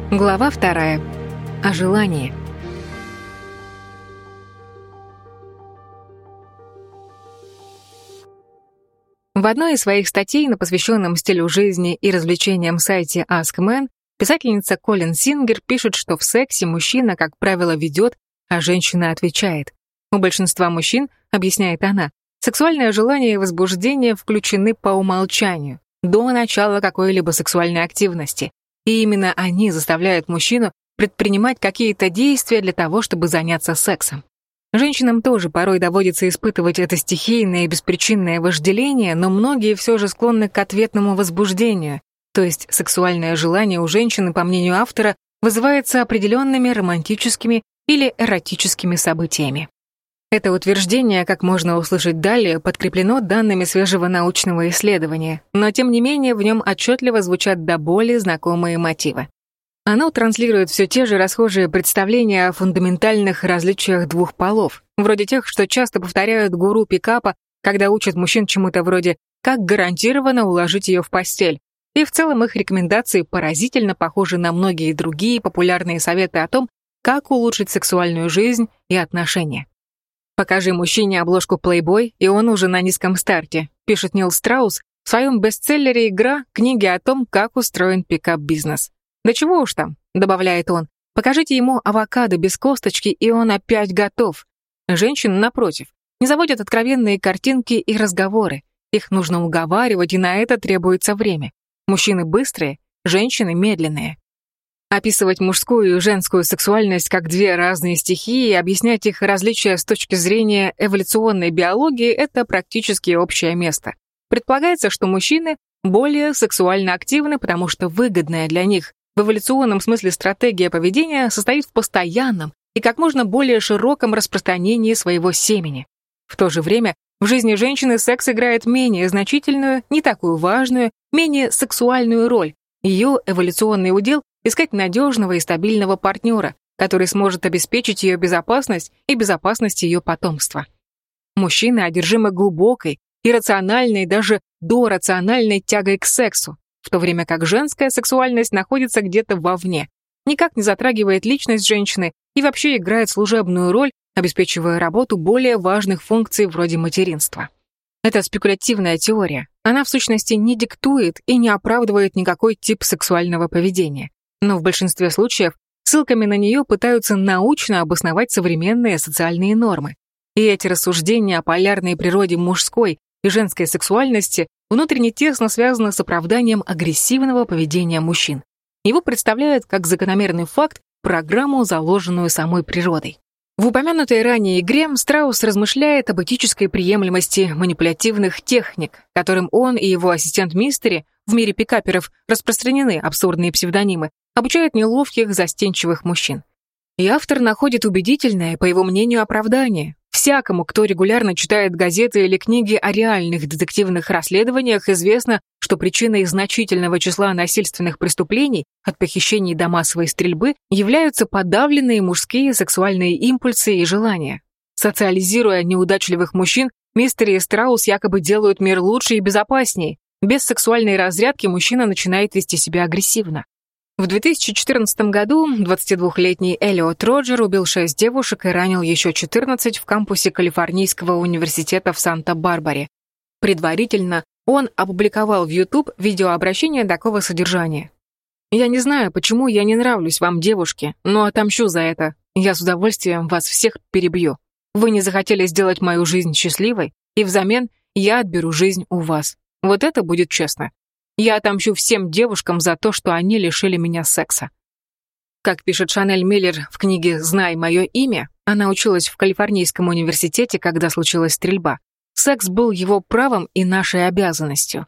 Глава 2. О желании. В одной из своих статей на посвященном стилю жизни и развлечениям сайте Ask Men писательница Колин Сингер пишет, что в сексе мужчина, как правило, ведет, а женщина отвечает. У большинства мужчин, объясняет она, сексуальное желание и возбуждение включены по умолчанию, до начала какой-либо сексуальной активности. И именно они заставляют мужчину предпринимать какие-то действия для того, чтобы заняться сексом. Женщинам тоже порой доводится испытывать это стихийное и беспричинное вожделение, но многие все же склонны к ответному возбуждению, то есть сексуальное желание у женщины, по мнению автора, вызывается определенными романтическими или эротическими событиями. Это утверждение, как можно услышать далее, подкреплено данными свежего научного исследования, но тем не менее в нем отчетливо звучат до боли знакомые мотивы. Оно транслирует все те же расхожие представления о фундаментальных различиях двух полов, вроде тех, что часто повторяют гуру пикапа, когда учат мужчин чему-то вроде «как гарантированно уложить ее в постель». И в целом их рекомендации поразительно похожи на многие другие популярные советы о том, как улучшить сексуальную жизнь и отношения. «Покажи мужчине обложку Playboy, и он уже на низком старте», пишет Нил Страус в своем бестселлере «Игра» книги о том, как устроен пикап-бизнес. «Да чего уж там», добавляет он, «покажите ему авокадо без косточки, и он опять готов». Женщины, напротив, не заводят откровенные картинки и разговоры. Их нужно уговаривать, и на это требуется время. Мужчины быстрые, женщины медленные. Описывать мужскую и женскую сексуальность как две разные стихии и объяснять их различия с точки зрения эволюционной биологии — это практически общее место. Предполагается, что мужчины более сексуально активны, потому что выгодная для них в эволюционном смысле стратегия поведения состоит в постоянном и как можно более широком распространении своего семени. В то же время в жизни женщины секс играет менее значительную, не такую важную, менее сексуальную роль. Ее эволюционный удел — искать надежного и стабильного партнера, который сможет обеспечить ее безопасность и безопасность ее потомства. Мужчины одержимы глубокой, иррациональной, даже дорациональной тягой к сексу, в то время как женская сексуальность находится где-то вовне, никак не затрагивает личность женщины и вообще играет служебную роль, обеспечивая работу более важных функций вроде материнства. Это спекулятивная теория. Она в сущности не диктует и не оправдывает никакой тип сексуального поведения. Но в большинстве случаев ссылками на нее пытаются научно обосновать современные социальные нормы. И эти рассуждения о полярной природе мужской и женской сексуальности внутренне тесно связаны с оправданием агрессивного поведения мужчин. Его представляют как закономерный факт программу, заложенную самой природой. В упомянутой ранее игре Страус размышляет об этической приемлемости манипулятивных техник, которым он и его ассистент Мистери, в мире пикаперов распространены абсурдные псевдонимы, обучают неловких, застенчивых мужчин. И автор находит убедительное, по его мнению, оправдание. Всякому, кто регулярно читает газеты или книги о реальных детективных расследованиях, известно, что причиной значительного числа насильственных преступлений, от похищений до массовой стрельбы, являются подавленные мужские сексуальные импульсы и желания. Социализируя неудачливых мужчин, Мистери и Страус якобы делают мир лучше и безопаснее. Без сексуальной разрядки мужчина начинает вести себя агрессивно. В 2014 году 22-летний Эллиот Роджер убил 6 девушек и ранил еще 14 в кампусе Калифорнийского университета в Санта-Барбаре. Предварительно он опубликовал в YouTube видеообращение такого содержания. «Я не знаю, почему я не нравлюсь вам, девушки, но отомщу за это. Я с удовольствием вас всех перебью. Вы не захотели сделать мою жизнь счастливой, и взамен я отберу жизнь у вас. Вот это будет честно. Я отомщу всем девушкам за то, что они лишили меня секса». Как пишет Шанель Миллер в книге «Знай мое имя», она училась в Калифорнийском университете, когда случилась стрельба. Секс был его правом и нашей обязанностью.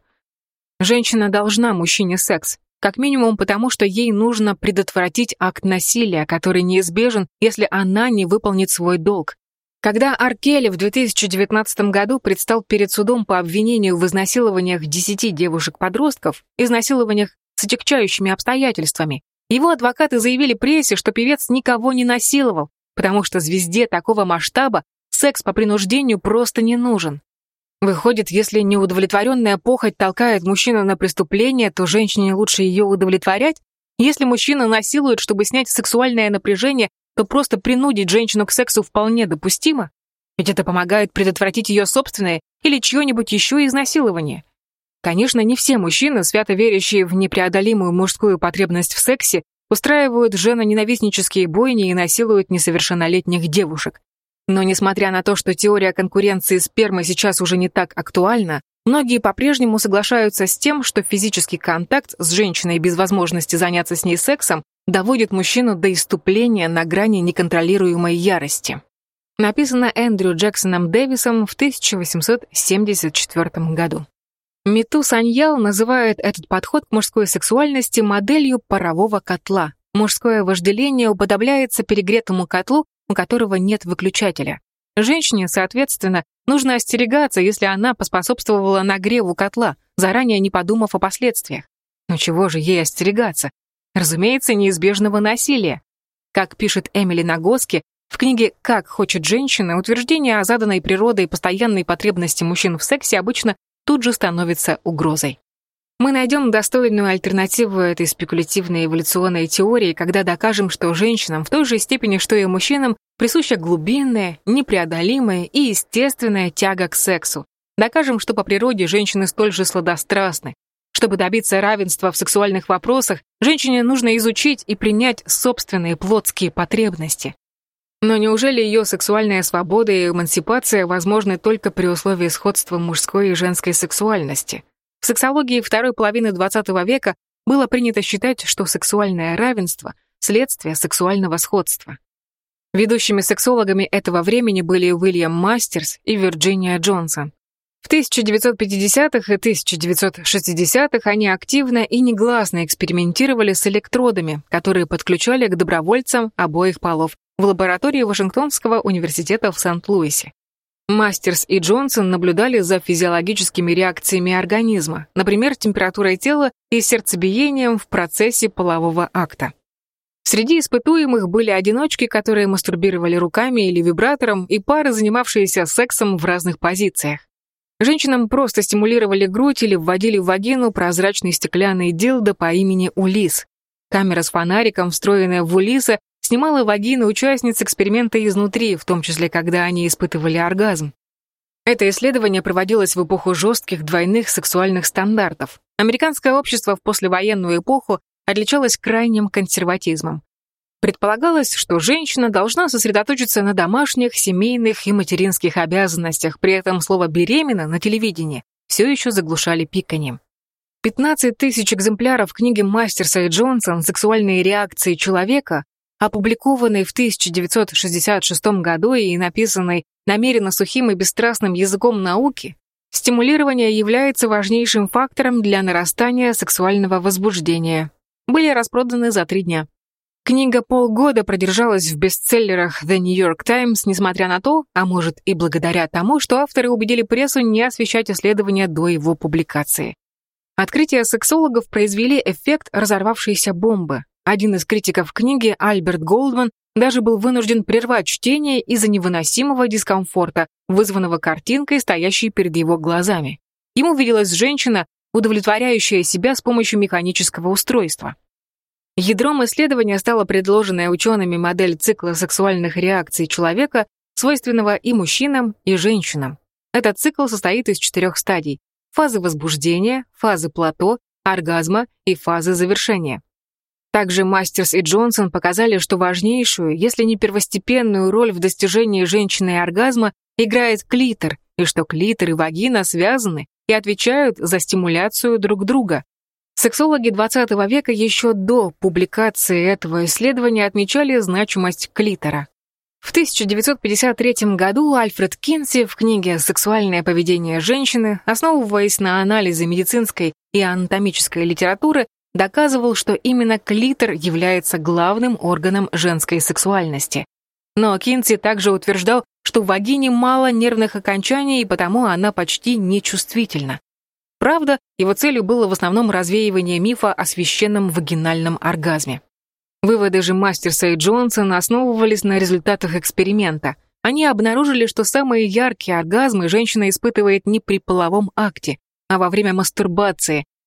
Женщина должна мужчине секс, как минимум потому, что ей нужно предотвратить акт насилия, который неизбежен, если она не выполнит свой долг. Когда Ар Келли в 2019 году предстал перед судом по обвинению в изнасилованиях 10 девушек-подростков, изнасилованиях с отягчающими обстоятельствами, его адвокаты заявили прессе, что певец никого не насиловал, потому что звезде такого масштаба секс по принуждению просто не нужен. Выходит, если неудовлетворенная похоть толкает мужчину на преступление, то женщине лучше ее удовлетворять? Если мужчина насилует, чтобы снять сексуальное напряжение, то просто принудить женщину к сексу вполне допустимо, ведь это помогает предотвратить ее собственное или чье-нибудь еще изнасилование. Конечно, не все мужчины, свято верящие в непреодолимую мужскую потребность в сексе, устраивают женоненавистнические бойни и насилуют несовершеннолетних девушек. Но несмотря на то, что теория конкуренции спермы сейчас уже не так актуальна, многие по-прежнему соглашаются с тем, что физический контакт с женщиной без возможности заняться с ней сексом доводит мужчину до исступления на грани неконтролируемой ярости. Написано Эндрю Джексоном Дэвисом в 1874 году. Миту Саньял называет этот подход к мужской сексуальности моделью парового котла. Мужское вожделение уподобляется перегретому котлу, у которого нет выключателя. Женщине, соответственно, нужно остерегаться, если она поспособствовала нагреву котла, заранее не подумав о последствиях. Но чего же ей остерегаться? Разумеется, неизбежного насилия. Как пишет Эмили Нагоски, в книге «Как хочет женщина» утверждение о заданной природой постоянной потребности мужчин в сексе обычно тут же становится угрозой. Мы найдем достойную альтернативу этой спекулятивной эволюционной теории, когда докажем, что женщинам в той же степени, что и мужчинам, присуща глубинная, непреодолимая и естественная тяга к сексу. Докажем, что по природе женщины столь же сладострастны. Чтобы добиться равенства в сексуальных вопросах, женщине нужно изучить и принять собственные плотские потребности. Но неужели ее сексуальная свобода и эмансипация возможны только при условии сходства мужской и женской сексуальности? В сексологии второй половины XX века было принято считать, что сексуальное равенство – следствие сексуального сходства. Ведущими сексологами этого времени были Уильям Мастерс и Вирджиния Джонсон. В 1950-х и 1960-х они активно и негласно экспериментировали с электродами, которые подключали к добровольцам обоих полов в лаборатории Вашингтонского университета в Сент-Луисе. Мастерс и Джонсон наблюдали за физиологическими реакциями организма, например, температурой тела и сердцебиением в процессе полового акта. Среди испытуемых были одиночки, которые мастурбировали руками или вибратором, и пары, занимавшиеся сексом в разных позициях. Женщинам просто стимулировали грудь или вводили в вагину прозрачный стеклянный дилдо по имени Улисс. Камера с фонариком, встроенная в Улисса, снимала вагины участниц эксперимента изнутри, в том числе, когда они испытывали оргазм. Это исследование проводилось в эпоху жестких двойных сексуальных стандартов. Американское общество в послевоенную эпоху отличалось крайним консерватизмом. Предполагалось, что женщина должна сосредоточиться на домашних, семейных и материнских обязанностях, при этом слово «беременна» на телевидении все еще заглушали пиканьем. 15 тысяч экземпляров книги Мастерса и Джонсон «Сексуальные реакции человека», опубликованной в 1966 году и написанной намеренно сухим и бесстрастным языком науки, стимулирование является важнейшим фактором для нарастания сексуального возбуждения. Были распроданы за 3 дня. Книга полгода продержалась в бестселлерах The New York Times, несмотря на то, а может и благодаря тому, что авторы убедили прессу не освещать исследования до его публикации. Открытия сексологов произвели эффект разорвавшейся бомбы. Один из критиков книги, Альберт Голдман, даже был вынужден прервать чтение из-за невыносимого дискомфорта, вызванного картинкой, стоящей перед его глазами. Ему виделась женщина, удовлетворяющая себя с помощью механического устройства. Ядром исследования стала предложенная учеными модель цикла сексуальных реакций человека, свойственного и мужчинам, и женщинам. Этот цикл состоит из 4 стадий: фазы возбуждения, фазы плато, оргазма и фазы завершения. Также Мастерс и Джонсон показали, что важнейшую, если не первостепенную роль в достижении женщиной оргазма играет клитор, и что клитор и вагина связаны и отвечают за стимуляцию друг друга. Сексологи XX века еще до публикации этого исследования отмечали значимость клитора. В 1953 году Альфред Кинси в книге «Сексуальное поведение женщины», основываясь на анализе медицинской и анатомической литературы, доказывал, что именно клитор является главным органом женской сексуальности. Но Кинси также утверждал, что в вагине мало нервных окончаний, и потому она почти нечувствительна. Правда, его целью было в основном развеивание мифа о священном вагинальном оргазме. Выводы же Мастерса и Джонсона основывались на результатах эксперимента. Они обнаружили, что самые яркие оргазмы женщина испытывает не при половом акте, а во время мастурбации,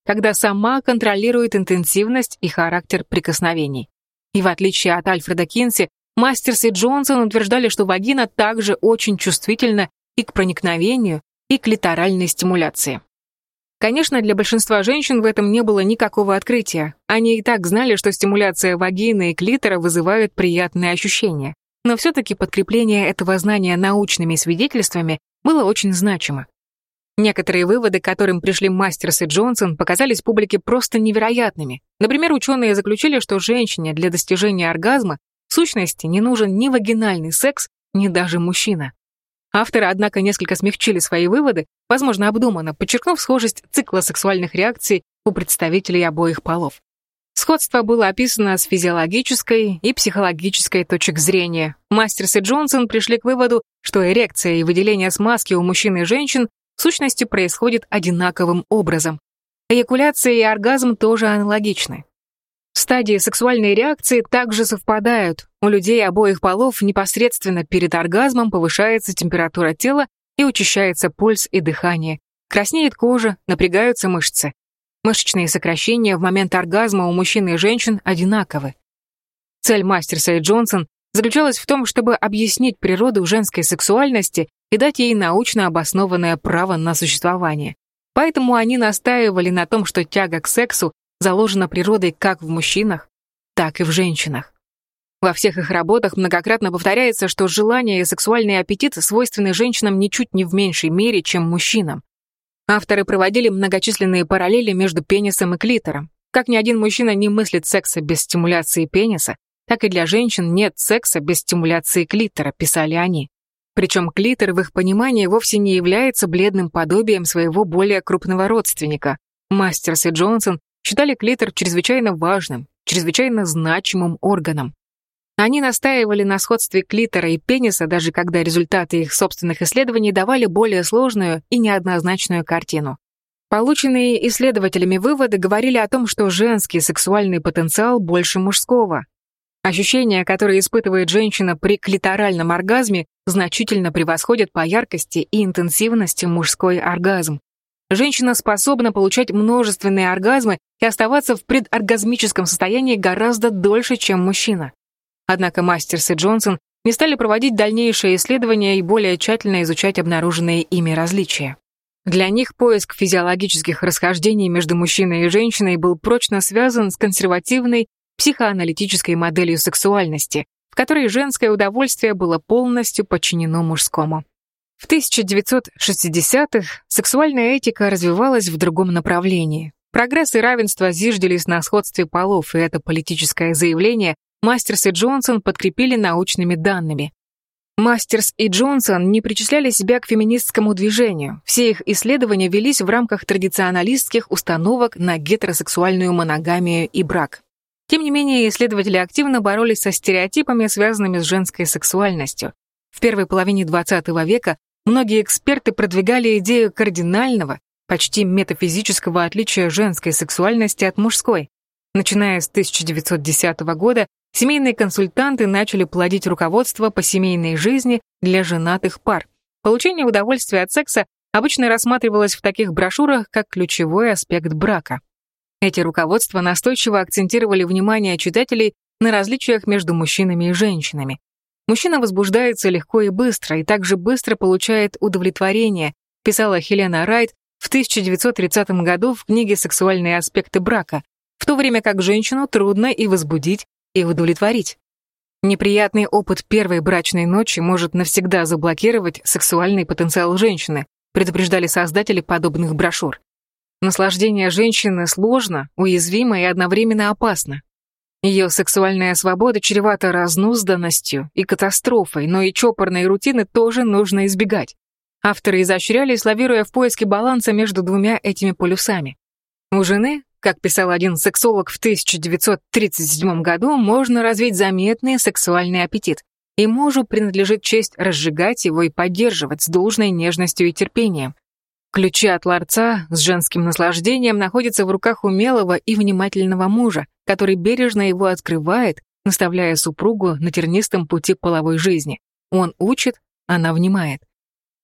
когда сама контролирует интенсивность и характер прикосновений. И в отличие от Альфреда Кинси, Мастерс и Джонсон утверждали, что вагина также очень чувствительна и к проникновению, и к литеральной стимуляции. Конечно, для большинства женщин в этом не было никакого открытия. Они и так знали, что стимуляция вагины и клитора вызывают приятные ощущения. Но все-таки подкрепление этого знания научными свидетельствами было очень значимо. Некоторые выводы, к которым пришли Мастерс и Джонсон, показались публике просто невероятными. Например, ученые заключили, что женщине для достижения оргазма в сущности не нужен ни вагинальный секс, ни даже мужчина. Авторы, однако, несколько смягчили свои выводы, возможно, обдуманно, подчеркнув схожесть цикла сексуальных реакций у представителей обоих полов. Сходство было описано с физиологической и психологической точек зрения. Мастерс и Джонсон пришли к выводу, что эрекция и выделение смазки у мужчин и женщин в сущности происходят одинаковым образом. Эякуляция и оргазм тоже аналогичны. Стадии сексуальной реакции также совпадают. У людей обоих полов непосредственно перед оргазмом повышается температура тела и учащается пульс и дыхание. Краснеет кожа, напрягаются мышцы. Мышечные сокращения в момент оргазма у мужчин и женщин одинаковы. Цель Мастерса и Джонсон заключалась в том, чтобы объяснить природу женской сексуальности и дать ей научно обоснованное право на существование. Поэтому они настаивали на том, что тяга к сексу заложена природой как в мужчинах, так и в женщинах. Во всех их работах многократно повторяется, что желание и сексуальный аппетит свойственны женщинам ничуть не в меньшей мере, чем мужчинам. Авторы проводили многочисленные параллели между пенисом и клитором. Как ни один мужчина не мыслит секса без стимуляции пениса, так и для женщин нет секса без стимуляции клитора, писали они. Причем клитор в их понимании вовсе не является бледным подобием своего более крупного родственника. Мастерс и Джонсон считали клитор чрезвычайно важным, чрезвычайно значимым органом. Они настаивали на сходстве клитора и пениса, даже когда результаты их собственных исследований давали более сложную и неоднозначную картину. Полученные исследователями выводы говорили о том, что женский сексуальный потенциал больше мужского. Ощущения, которые испытывает женщина при клиторальном оргазме, значительно превосходят по яркости и интенсивности мужской оргазм. Женщина способна получать множественные оргазмы и оставаться в предоргазмическом состоянии гораздо дольше, чем мужчина. Однако Мастерс и Джонсон не стали проводить дальнейшие исследования и более тщательно изучать обнаруженные ими различия. Для них поиск физиологических расхождений между мужчиной и женщиной был прочно связан с консервативной психоаналитической моделью сексуальности, в которой женское удовольствие было полностью подчинено мужскому. В 1960-х сексуальная этика развивалась в другом направлении. Прогресс и равенство зиждились на сходстве полов, и это политическое заявление Мастерс и Джонсон подкрепили научными данными. Мастерс и Джонсон не причисляли себя к феминистскому движению. Все их исследования велись в рамках традиционалистских установок на гетеросексуальную моногамию и брак. Тем не менее, исследователи активно боролись со стереотипами, связанными с женской сексуальностью. В первой половине XX века многие эксперты продвигали идею кардинального, почти метафизического отличия женской сексуальности от мужской. Начиная с 1910 года, семейные консультанты начали плодить руководство по семейной жизни для женатых пар. Получение удовольствия от секса обычно рассматривалось в таких брошюрах как ключевой аспект брака. Эти руководства настойчиво акцентировали внимание читателей на различиях между мужчинами и женщинами. Мужчина возбуждается легко и быстро, и также быстро получает удовлетворение, писала Хелена Райт в 1930 году в книге «Сексуальные аспекты брака», в то время как женщину трудно и возбудить, и удовлетворить. Неприятный опыт первой брачной ночи может навсегда заблокировать сексуальный потенциал женщины, предупреждали создатели подобных брошюр. Наслаждение женщины сложно, уязвимо и одновременно опасно. Ее сексуальная свобода чревата разнузданностью и катастрофой, но и чопорной рутины тоже нужно избегать. Авторы изощрялись, лавируя в поиске баланса между двумя этими полюсами. У жены, как писал один сексолог в 1937 году, можно развить заметный сексуальный аппетит, и мужу принадлежит честь разжигать его и поддерживать с должной нежностью и терпением. Ключи от ларца с женским наслаждением находятся в руках умелого и внимательного мужа, который бережно его открывает, наставляя супругу на тернистом пути половой жизни. Он учит, она внимает.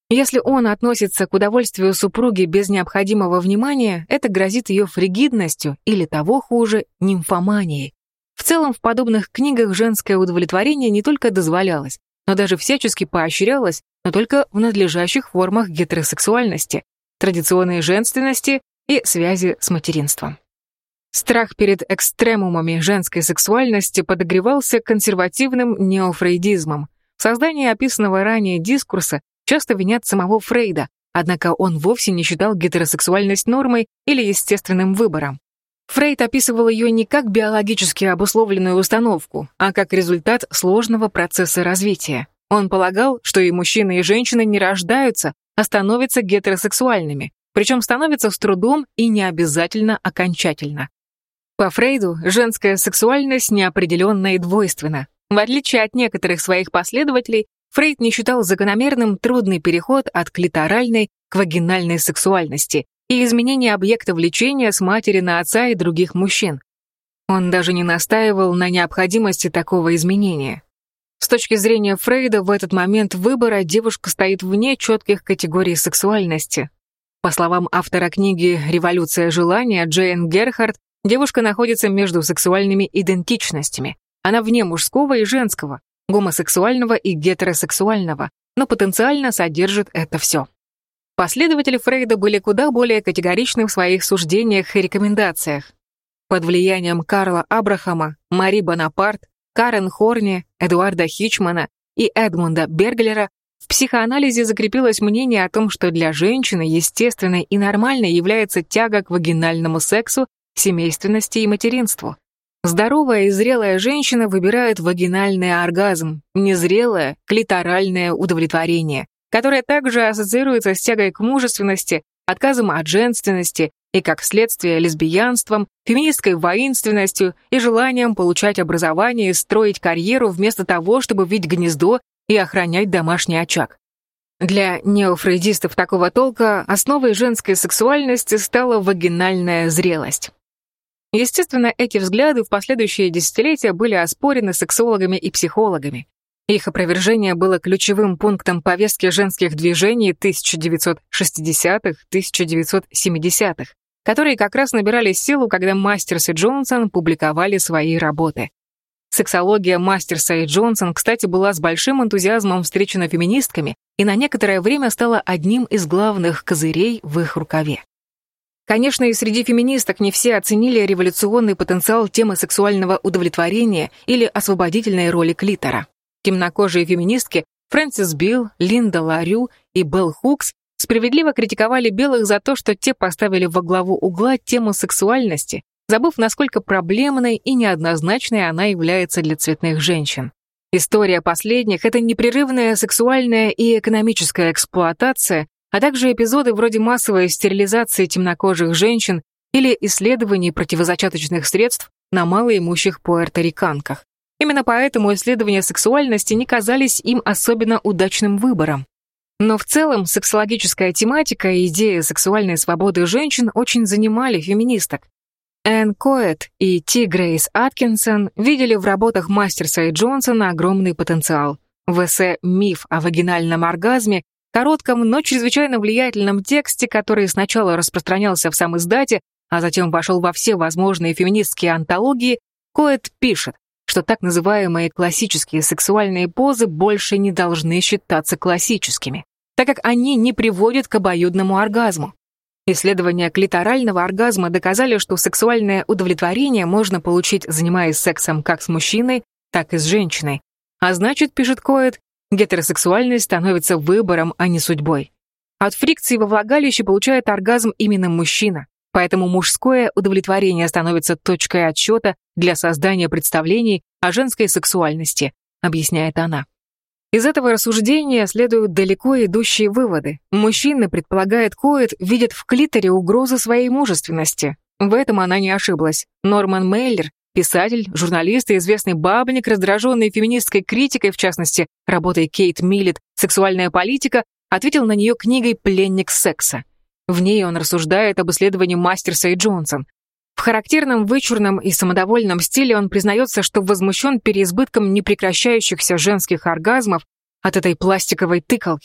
Если он относится к удовольствию супруги без необходимого внимания, это грозит ее фригидностью или, того хуже, нимфоманией. В целом, в подобных книгах женское удовлетворение не только дозволялось, но даже всячески поощрялось, но только в надлежащих формах гетеросексуальности, традиционной женственности и связи с материнством. Страх перед экстремумами женской сексуальности подогревался консервативным неофрейдизмом. В создании описанного ранее дискурса часто винят самого Фрейда, однако он вовсе не считал гетеросексуальность нормой или естественным выбором. Фрейд описывал ее не как биологически обусловленную установку, а как результат сложного процесса развития. Он полагал, что и мужчины, и женщины не рождаются, а становятся гетеросексуальными, причем становятся с трудом и не обязательно окончательно. По Фрейду, женская сексуальность неопределенна и двойственна. В отличие от некоторых своих последователей, Фрейд не считал закономерным трудный переход от клиторальной к вагинальной сексуальности и изменение объекта влечения с матери на отца и других мужчин. Он даже не настаивал на необходимости такого изменения. С точки зрения Фрейда, в этот момент выбора девушка стоит вне четких категорий сексуальности. По словам автора книги «Революция желания» Джейн Герхард, девушка находится между сексуальными идентичностями. Она вне мужского и женского, гомосексуального и гетеросексуального, но потенциально содержит это все. Последователи Фрейда были куда более категоричны в своих суждениях и рекомендациях. Под влиянием Карла Абрахама, Мари Бонапарт, Карен Хорни, Эдуарда Хичмана и Эдмунда Берглера в психоанализе закрепилось мнение о том, что для женщины естественной и нормальной является тяга к вагинальному сексу, семейственности и материнству. Здоровая и зрелая женщина выбирает вагинальный оргазм, незрелое — клиторальное удовлетворение, которое также ассоциируется с тягой к мужественности, отказом от женственности и, как следствие, лесбиянством, феминистской воинственностью и желанием получать образование и строить карьеру вместо того, чтобы вить гнездо и охранять домашний очаг. Для неофрейдистов такого толка основой женской сексуальности стала вагинальная зрелость. Естественно, эти взгляды в последующие десятилетия были оспорены сексологами и психологами. Их опровержение было ключевым пунктом повестки женских движений 1960-х-1970-х, которые как раз набирали силу, когда Мастерс и Джонсон публиковали свои работы. Сексология Мастерса и Джонсон, кстати, была с большим энтузиазмом встречена феминистками и на некоторое время стала одним из главных козырей в их рукаве. Конечно, и среди феминисток не все оценили революционный потенциал темы сексуального удовлетворения или освободительной роли клитора. Темнокожие феминистки Фрэнсис Билл, Линда Ларю и Белл Хукс справедливо критиковали белых за то, что те поставили во главу угла тему сексуальности, забыв, насколько проблемной и неоднозначной она является для цветных женщин. История последних — это непрерывная сексуальная и экономическая эксплуатация, а также эпизоды вроде массовой стерилизации темнокожих женщин или исследований противозачаточных средств на малоимущих пуэрториканках. Именно поэтому исследования сексуальности не казались им особенно удачным выбором. Но в целом сексологическая тематика и идея сексуальной свободы женщин очень занимали феминисток. Энн Коэт и Ти Грейс Аткинсон видели в работах Мастерса и Джонсона огромный потенциал. В эссе «Миф о вагинальном оргазме», коротком, но чрезвычайно влиятельном тексте, который сначала распространялся в самиздате, а затем вошел во все возможные феминистские антологии, Коэт пишет, что так называемые классические сексуальные позы больше не должны считаться классическими, так как они не приводят к обоюдному оргазму. Исследования клиторального оргазма доказали, что сексуальное удовлетворение можно получить, занимаясь сексом как с мужчиной, так и с женщиной. А значит, пишет Коэт, гетеросексуальность становится выбором, а не судьбой. От фрикции во влагалище получает оргазм именно мужчина, поэтому мужское удовлетворение становится точкой отсчета для создания представлений о женской сексуальности, объясняет она. Из этого рассуждения следуют далеко идущие выводы. Мужчины, предполагает Коэт, видят в клиторе угрозу своей мужественности. В этом она не ошиблась. Норман Мейлер, писатель, журналист и известный бабник, раздраженный феминистской критикой, в частности, работой Кейт Миллет «Сексуальная политика», ответил на нее книгой «Пленник секса». В ней он рассуждает об исследовании Мастерса и Джонсон. В характерном вычурном и самодовольном стиле он признается, что возмущен переизбытком непрекращающихся женских оргазмов от этой пластиковой тыкалки,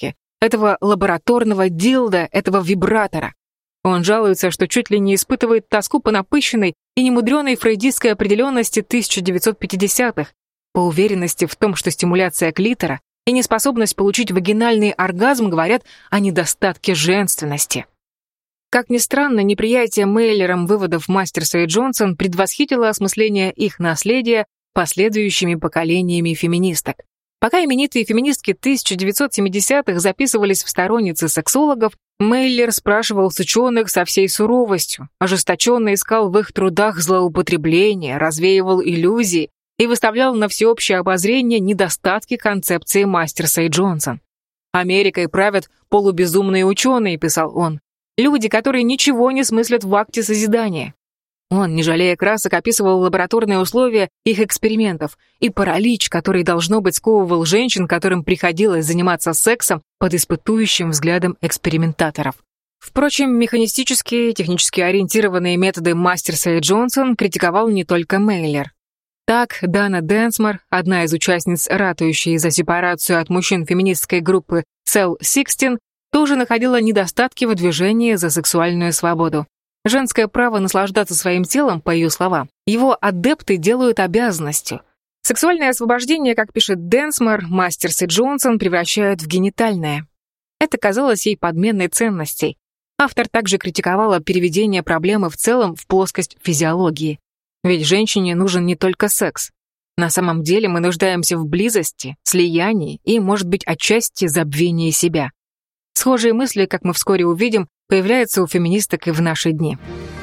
этого лабораторного дилда, этого вибратора. Он жалуется, что чуть ли не испытывает тоску по напыщенной и немудреной фрейдистской определенности 1950-х, по уверенности в том, что стимуляция клитора и неспособность получить вагинальный оргазм говорят о недостатке женственности. Как ни странно, неприятие Мейлером выводов Мастерса и Джонсон предвосхитило осмысление их наследия последующими поколениями феминисток. Пока именитые феминистки 1970-х записывались в сторонницы сексологов, Мейлер спрашивал с ученых со всей суровостью, ожесточенно искал в их трудах злоупотребления, развеивал иллюзии и выставлял на всеобщее обозрение недостатки концепции Мастерса и Джонсон. «Америкой правят полубезумные ученые», — писал он, «люди, которые ничего не смыслят в акте созидания». Он, не жалея красок, описывал лабораторные условия их экспериментов и паралич, который, должно быть, сковывал женщин, которым приходилось заниматься сексом под испытующим взглядом экспериментаторов. Впрочем, механистические, технически ориентированные методы Мастерса и Джонсон критиковал не только Мейлер. Так, Дана Денсмор, одна из участниц, ратующей за сепарацию от мужчин феминистской группы Cell 16, тоже находила недостатки в движении за сексуальную свободу. Женское право наслаждаться своим телом, по ее словам, его адепты делают обязанностью. Сексуальное освобождение, как пишет Денсмор, Мастерс и Джонсон превращают в генитальное. Это казалось ей подменной ценностей. Автор также критиковала переведение проблемы в целом в плоскость физиологии. Ведь женщине нужен не только секс. На самом деле мы нуждаемся в близости, слиянии и, может быть, отчасти забвении себя. Схожие мысли, как мы вскоре увидим, появляются у феминисток и в наши дни.